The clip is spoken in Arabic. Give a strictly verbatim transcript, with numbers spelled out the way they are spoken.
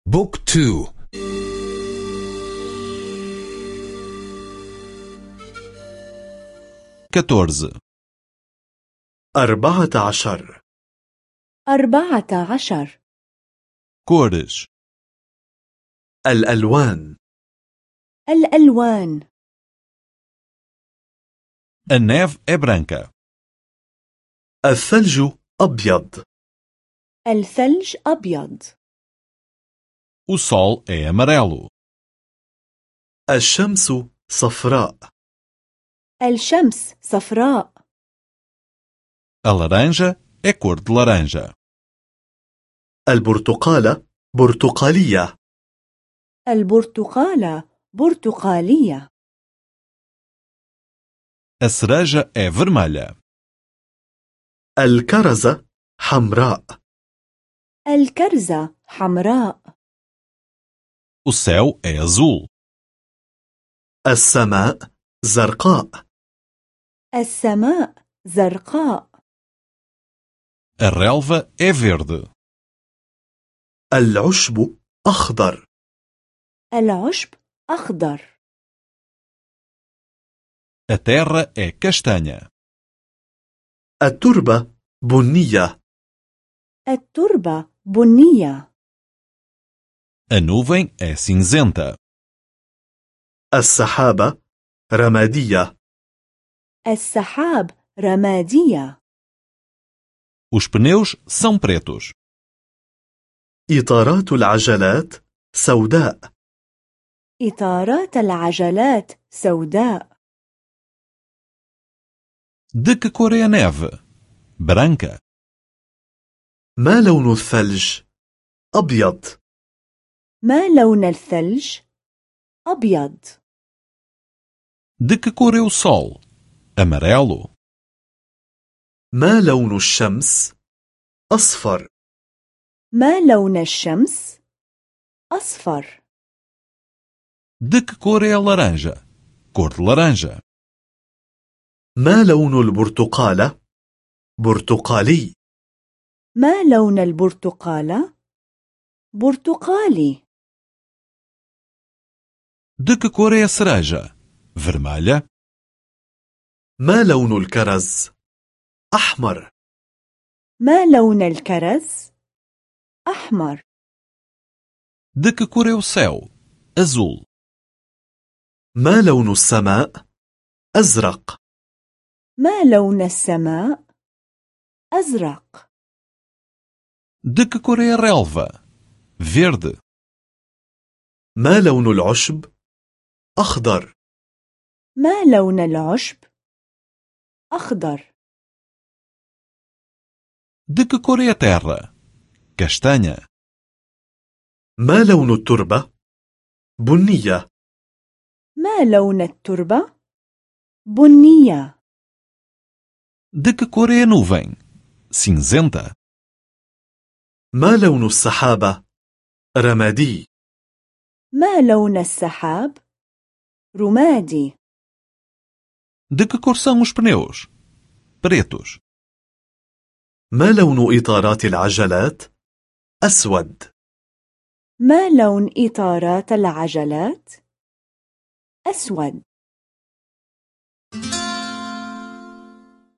بوك تو. كاتورز. أربعة عشر. أربعة عشر. كورش. الألوان. الألوان. النيف é branca. الثلج أبيض. الثلج أبيض. O sol é amarelo. الشمس صفراء. الشمس صفراء. A laranja é cor de laranja. البرتقالة برتقالية. البرتقالة برتقالية. A cereja é vermelha. الكرزة حمراء. الكرزة حمراء. O céu é azul. السماء زرقاء. السماء زرقاء. A relva é verde. العشب أخضر. العشب أخضر. A terra é castanha. التربة بنية. التربة بنية. A nuvem é cinzenta. السحابة رمادية. السحاب رمادية. Os pneus são pretos. إطارات العجلات سوداء. إطارات العجلات سوداء. De que cor é a neve? Branca. ما لون الثلج؟ أبيض. ما لون الثلج؟ أبيض. De que cor é o sol? Amarelo. ما لون الشمس؟ أصفر. ما لون الشمس؟ أصفر. De que cor é a laranja? Cor de laranja. ما لون البرتقالة؟ برتقالي. ما لون البرتقالة؟ برتقالي. De que cor é a cereja? Vermelha. ما لون الكرز؟ أحمر. ما لون الكرز؟ أحمر. De que cor é o céu? Azul. ما لون السماء؟ أزرق. ما لون السماء؟ أزرق. De que cor é a relva? Verde. ما لون العشب؟ أخضر. ما لون العشب؟ أخضر. De que cor é a terra? Castanha. ما لون التربة؟ بنية. ما لون التربة؟ بنية. De que cor é a nuvem? Cinzenta. ما لون السحابة؟ رمادي. ما لون السحاب؟ رمادي. De que cor são os pneus? Pretos. ما لون إطارات العجلات؟ أسود. ما لون إطارات العجلات؟ أسود.